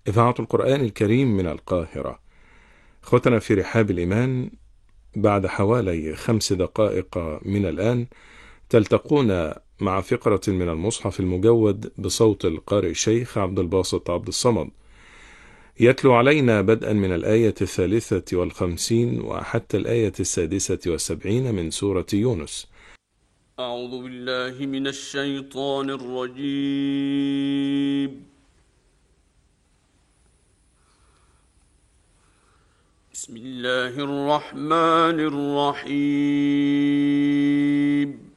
إذاعة القرآن الكريم من القاهرة. أخوتنا في رحاب الإيمان، بعد حوالي 5 دقائق من الآن تلتقون مع فقرة من المصحف المجود بصوت القارئ الشيخ عبد الباسط عبد الصمد، يتلو علينا بدءا من الآية 53 وحتى الآية 76 من سورة يونس. أعوذ بالله من الشيطان الرجيم. بسم الله الرحمن الرحيم.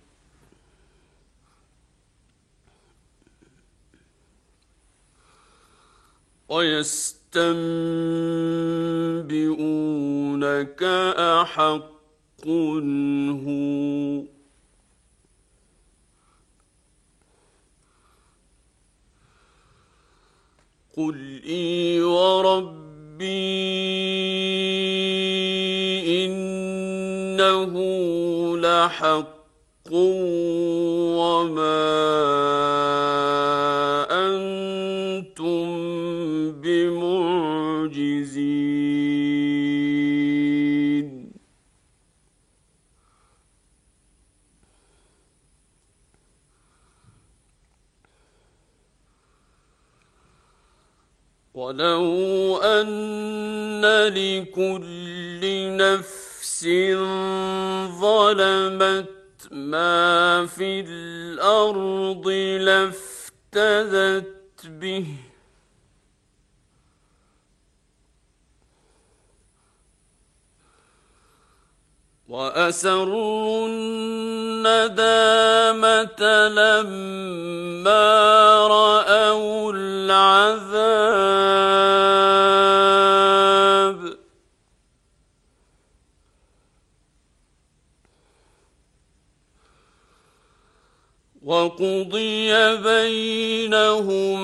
ويستنبئونك أحق هو قل إي وربي إنه لحق وما أنتم بمعجزين. ولو أن لكل نفس ظلمت ما في الأرض لافتدت به وأسروا الندامة لما رأوا العذاب وقضي بينهم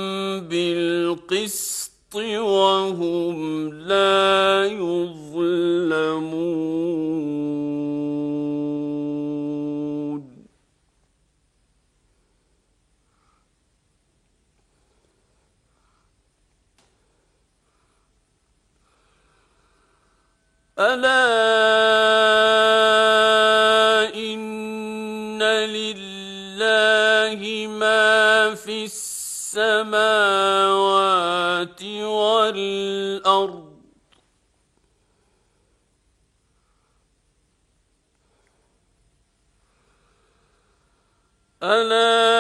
بالقسط وهم لا يظلمون. ألا إن لله ما في السماوات والأرض ألا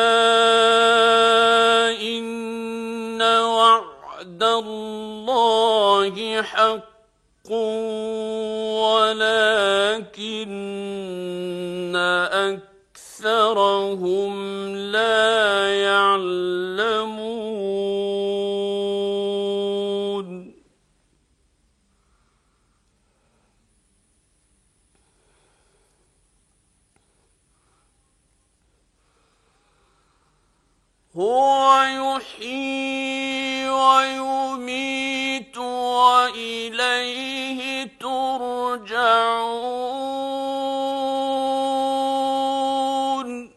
إن وعد الله حق ولكن أكثرهم لا يعلمون. هو يحيي ويميت وإليه ترجعون.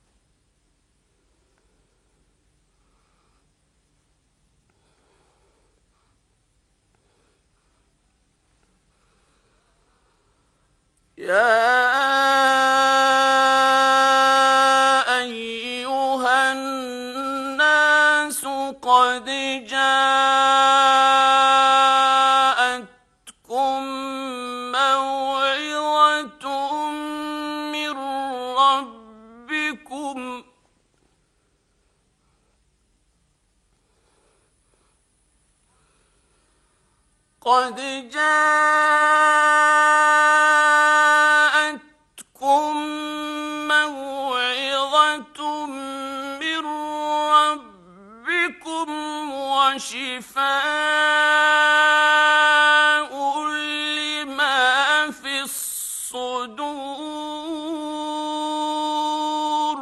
يا أيها الناس قد جاءتكم موعظة من ربكم قد جاءتكم موعظة من ربكم وشفاء لما في الصدور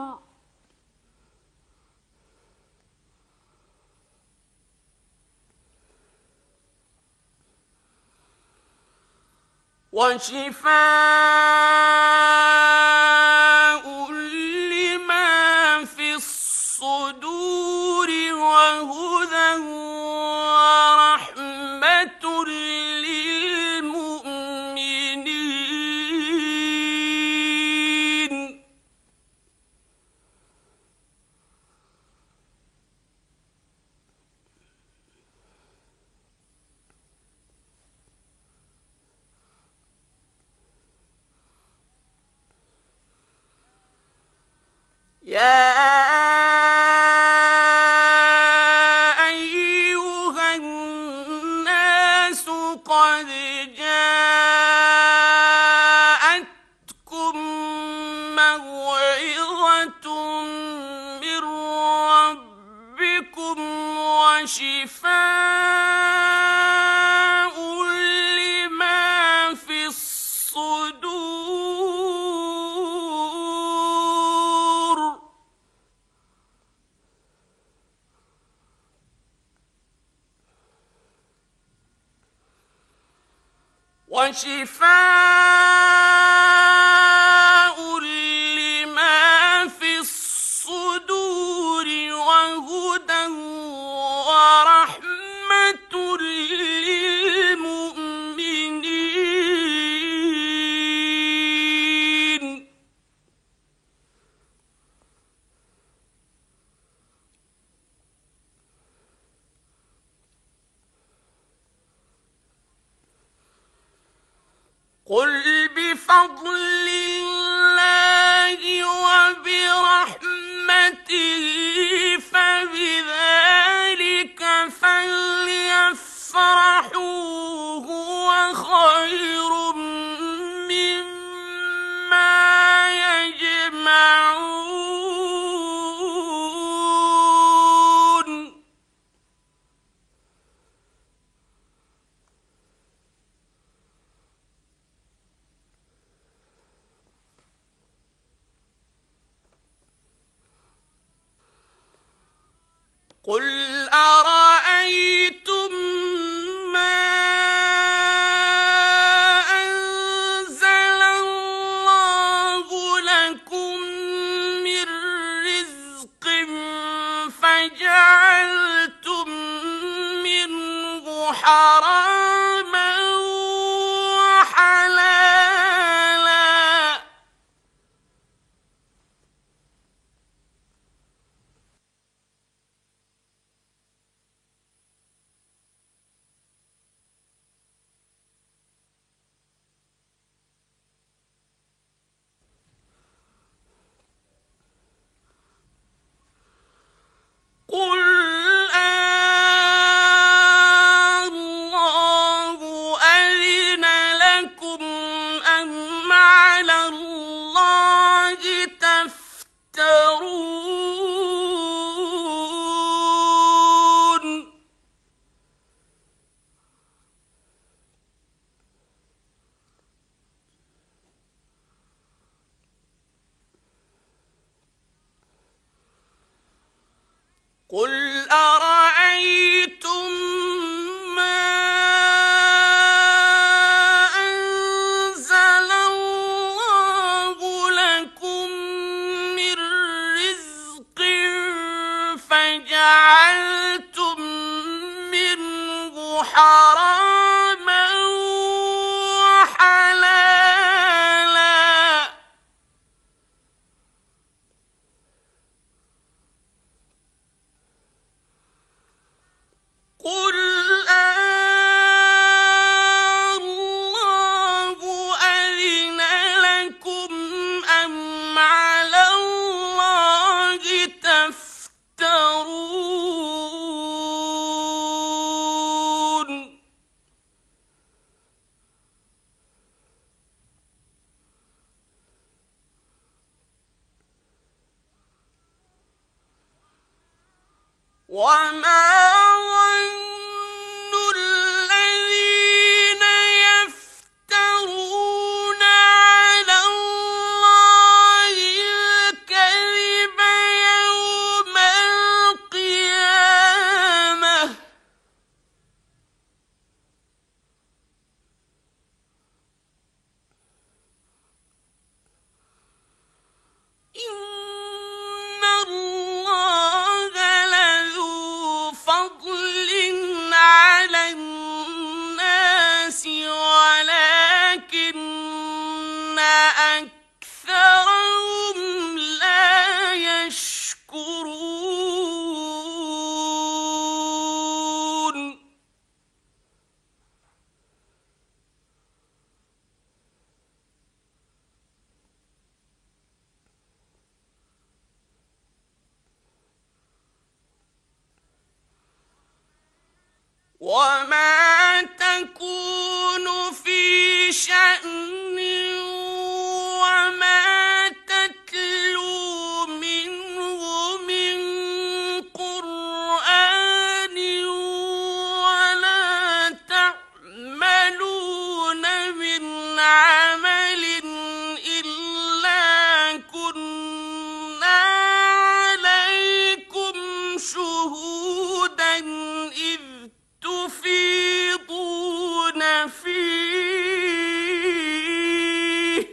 وشفاء لما في الصدور وهدى يا أيها الناس قد جاءتكم موعظة من ربكم وشفاء لما في الصدور وهدى ورحمة للمؤمنين. قل بفضل الله وبرحمته فبذلك فليفرحوا هو خير مما يجمعون. قل أرأيتم ما أنزل الله لكم من رزق فجعلتم منه حراما وحلالا قل الله أذن لكم أم على الله تفترون. قل أرأيتم ما أنزل الله لكم من رزق فجعلتم منه حراما وحلالا قل الله أذن لكم أم على الله تفترون. وما ظن الذين يفترون على الله الكذب يوم القيامة إن الله لذو وما تكون في شأن وما تتلو منه من قرآن ولا تعملون من عمل إلا كنا عليكم شهودا إذ تفيضون فيه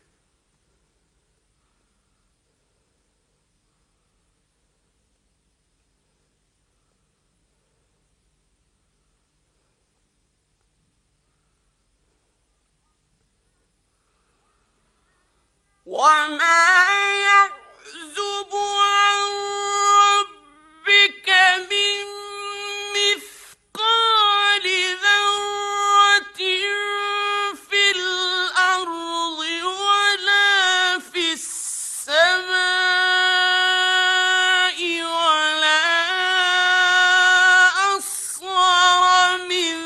وما يعزب عن ربك من مثقال ذرة في الأرض ولا في السماء ولا أصغر من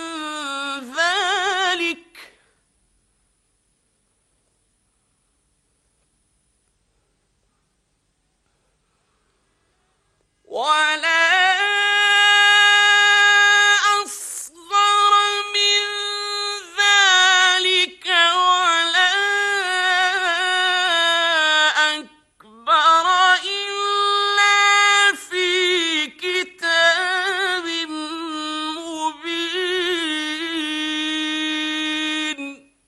ذلك ولا أصغر من ذلك ولا أكبر إلا في كتاب مبين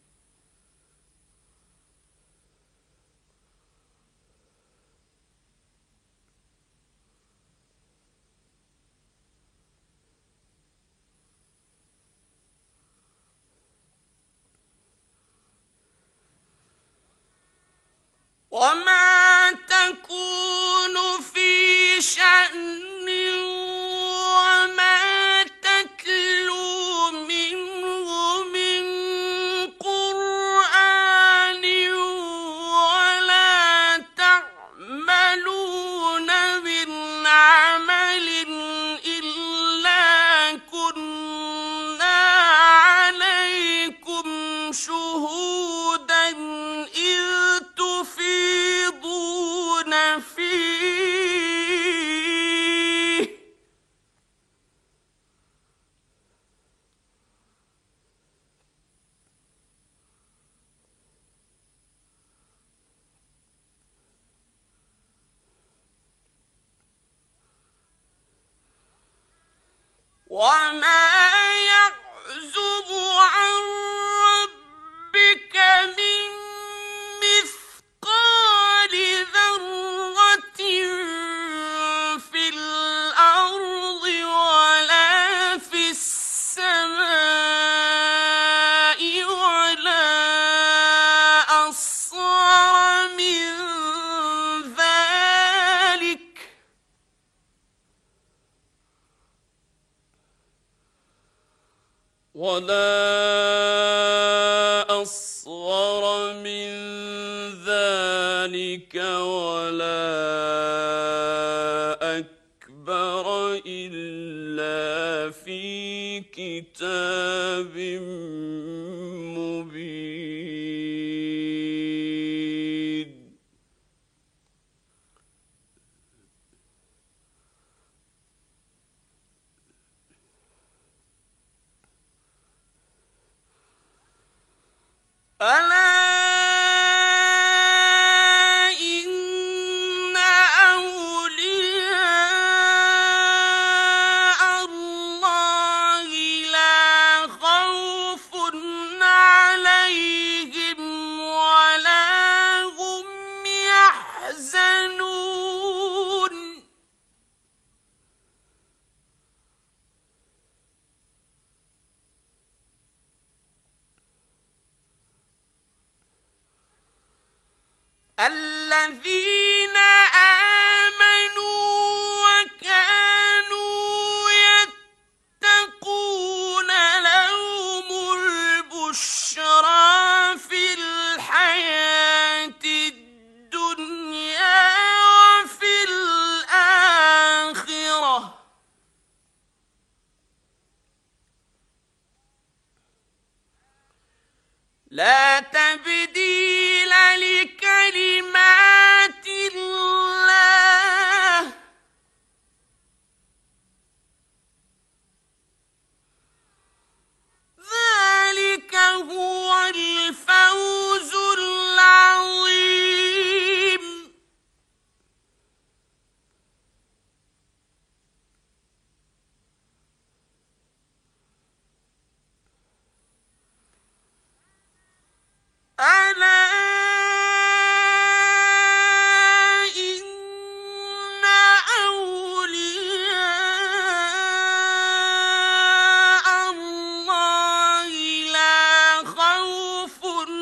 وما تكون في شأن وما تتلو منه من قرآن ولا تعملون من عمل إلا كنا عليكم شهودا إذ تفيضون فيه وما يعزب عن ربك من مثقال ذرة في الأرض ولا في السماء ولا أصغر من ذلك ولا أصغر من ذلك ولا أكبر إلا في كتاب مبين ألا إن أولياء الله لا خوف عليهم ولا هم يحزنون الذين آمنوا وكانوا يتقون لهم البشرى في الحياة الدنيا وفي الآخرة لا تبديل لكلمات الله ذلك هو الفوز العظيم. ألا إن أولياء الله لا خوف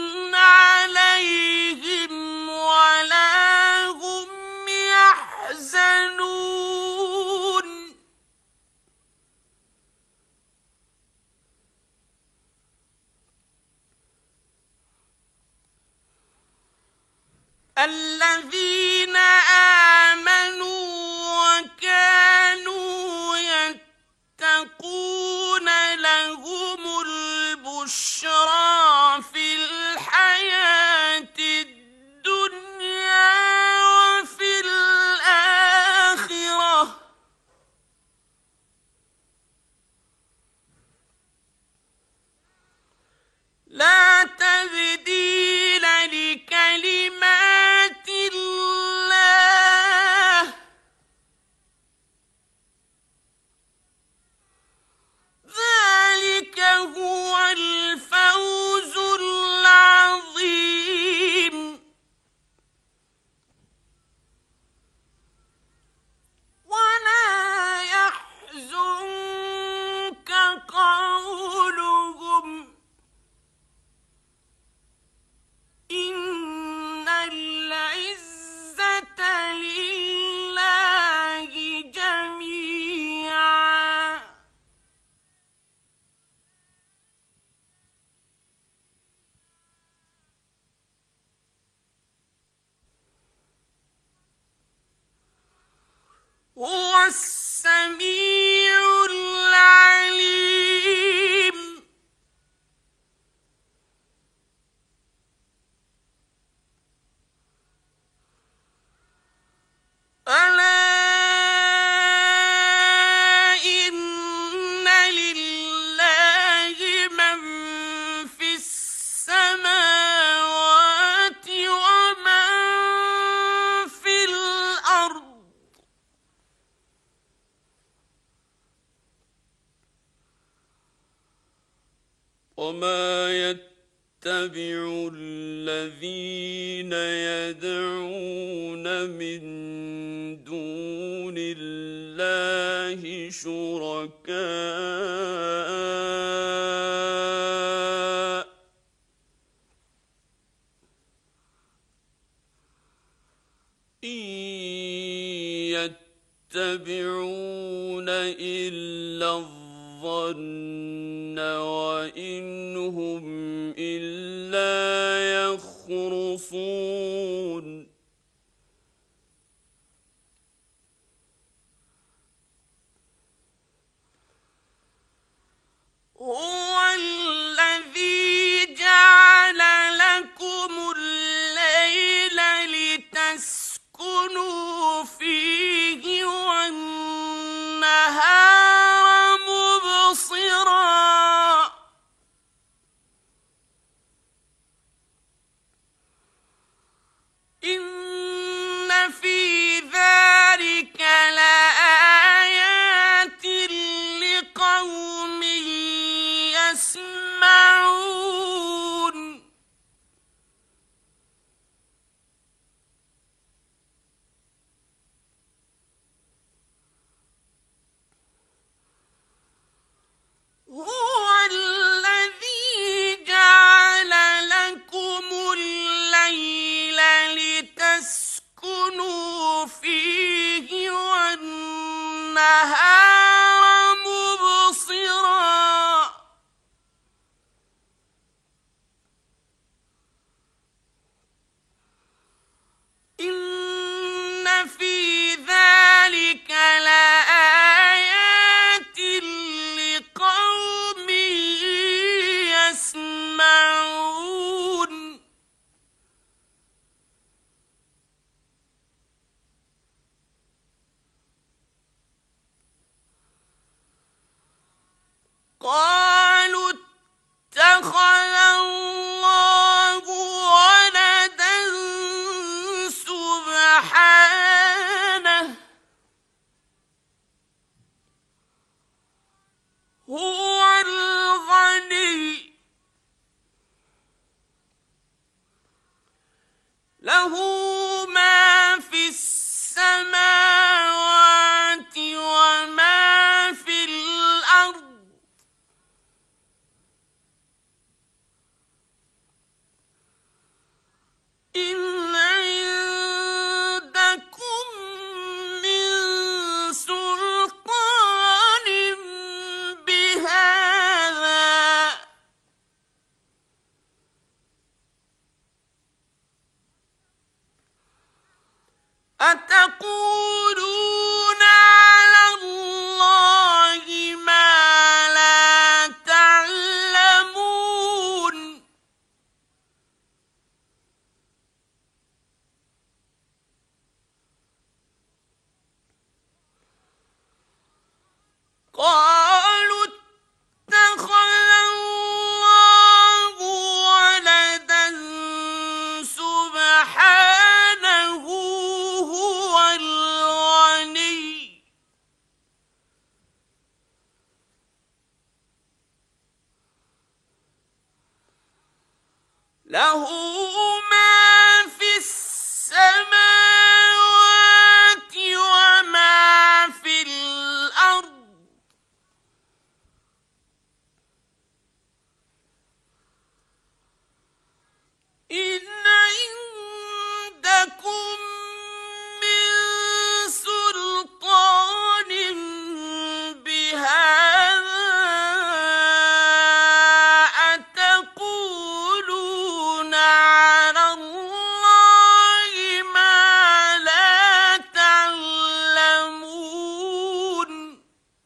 عليهم ولا هم يحزنون. الذين آمنوا وكانوا يتقون لهم البشرى في الحياة الدنيا وفي الآخرة لا تبديل لكلمات الله ذلك هو الفوز العظيم. ولا يحزنك قولهم إن العزة لله جميعا هو السميع العليم. ألا إن لله من في السماوات ومن في الأرض وما يتبع الذين يدعون من دون الله شركاء إن يتبعون إلا الظن وإن هم إلا يخرصون. هو الذي جعل لكم الليل لتسكنوا فيه والنهار مبصرا أتقولون على الله ما لا تعلمون قالوا اتخذ الله ولدا سبحانه هو الغني له ما في السماوات وما في الأرض إن عندكم من سلطان بهذا أتقولون على الله ما لا تعلمون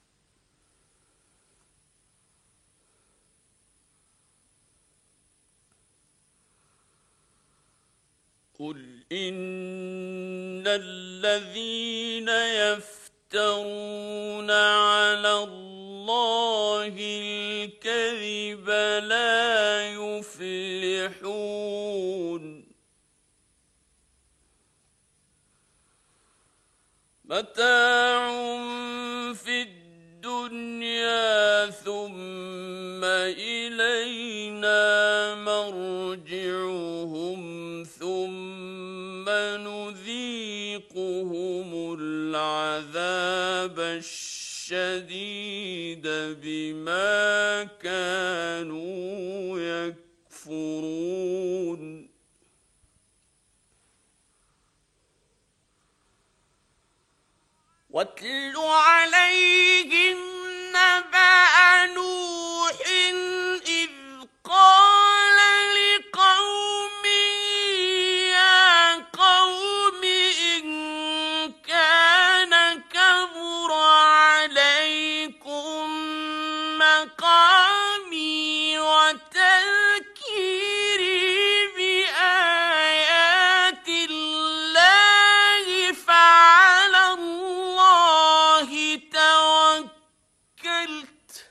قل إن الذين يفترون على الله الكذب لا يفلحون متاع في الدنيا ثم إلينا مرجعهم ثم نذيقهم العذاب الشديد بما كانوا يكفرون واتل عليهم نبأ نوح إذ قال لقومه يا قوم إن كان كبر عليكم مقامي وتذكيري بآيات الله فعلى الله توكلت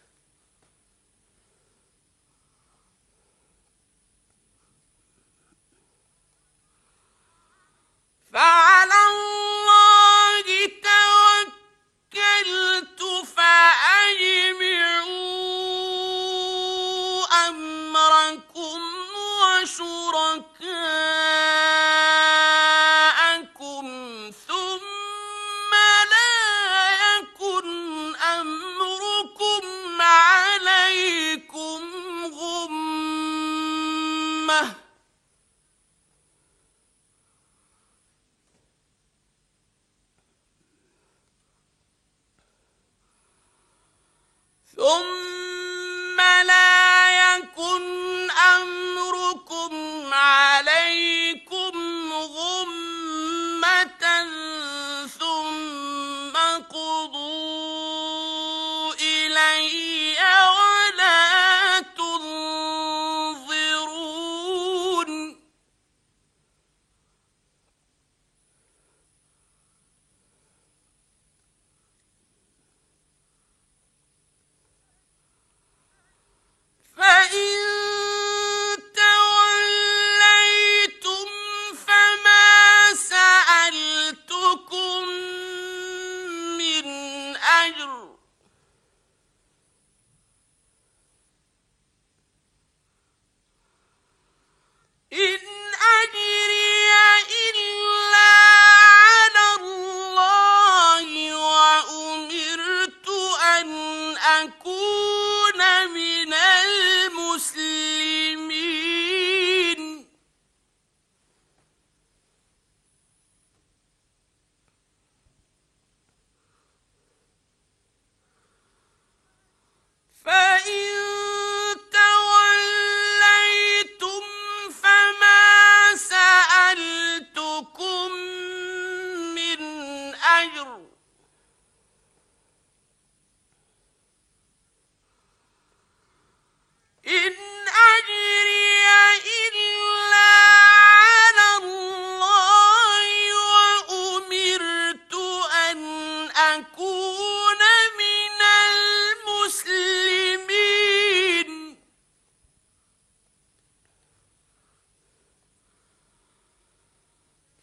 فأجمعوا أمركم وشركاءكم ثم لا يكن أمركم عليكم غمة ثم لا يكن أمركم عليكم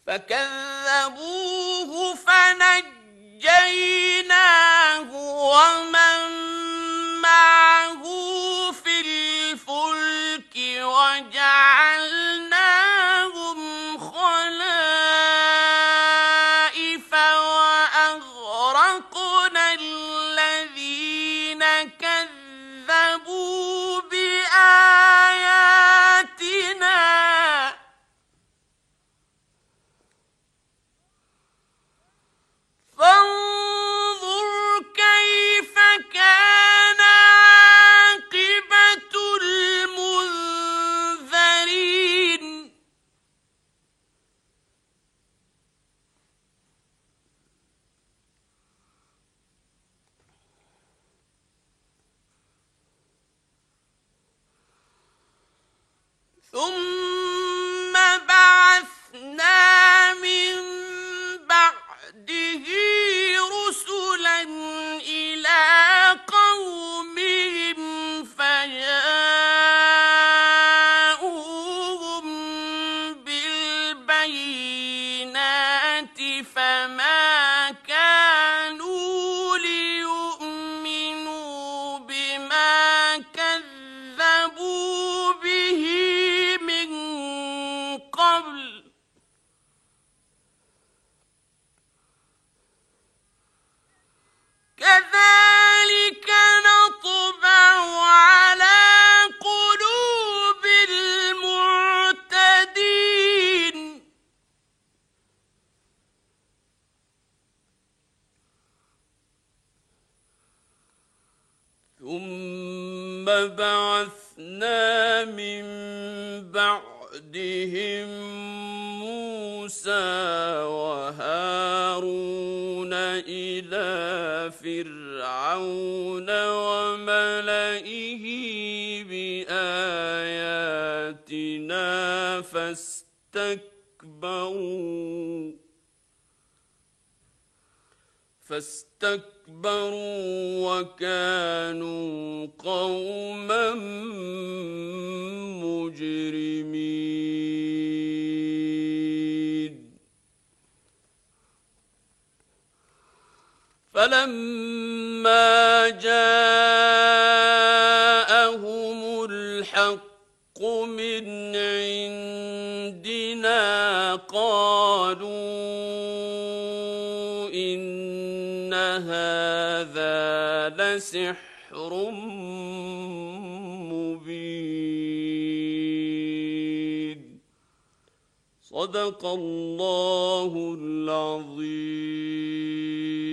فكذبوه فنجيناه ومن معه في الفلك وجعلناهم خلائف وأغرقنا الذين كذبوا بآياتنا فانظر كيف كان عاقبة المنذرين ثم بعثنا من بعده رسلا إلى قومهم فجاءوهم بالبينات فما كانوا ليؤمنوا بما كذبوا به من قبل كذلك نطبع على قلوب المعتدين ثم بعثنا من بعدهم موسى وهارون إلى فرعون وملئه بآياتنا فاستكبروا وكانوا قوما مجرمين فلما جاءهم الحق من عندنا قالوا إن هذا لسحر مبين صدق الله العظيم.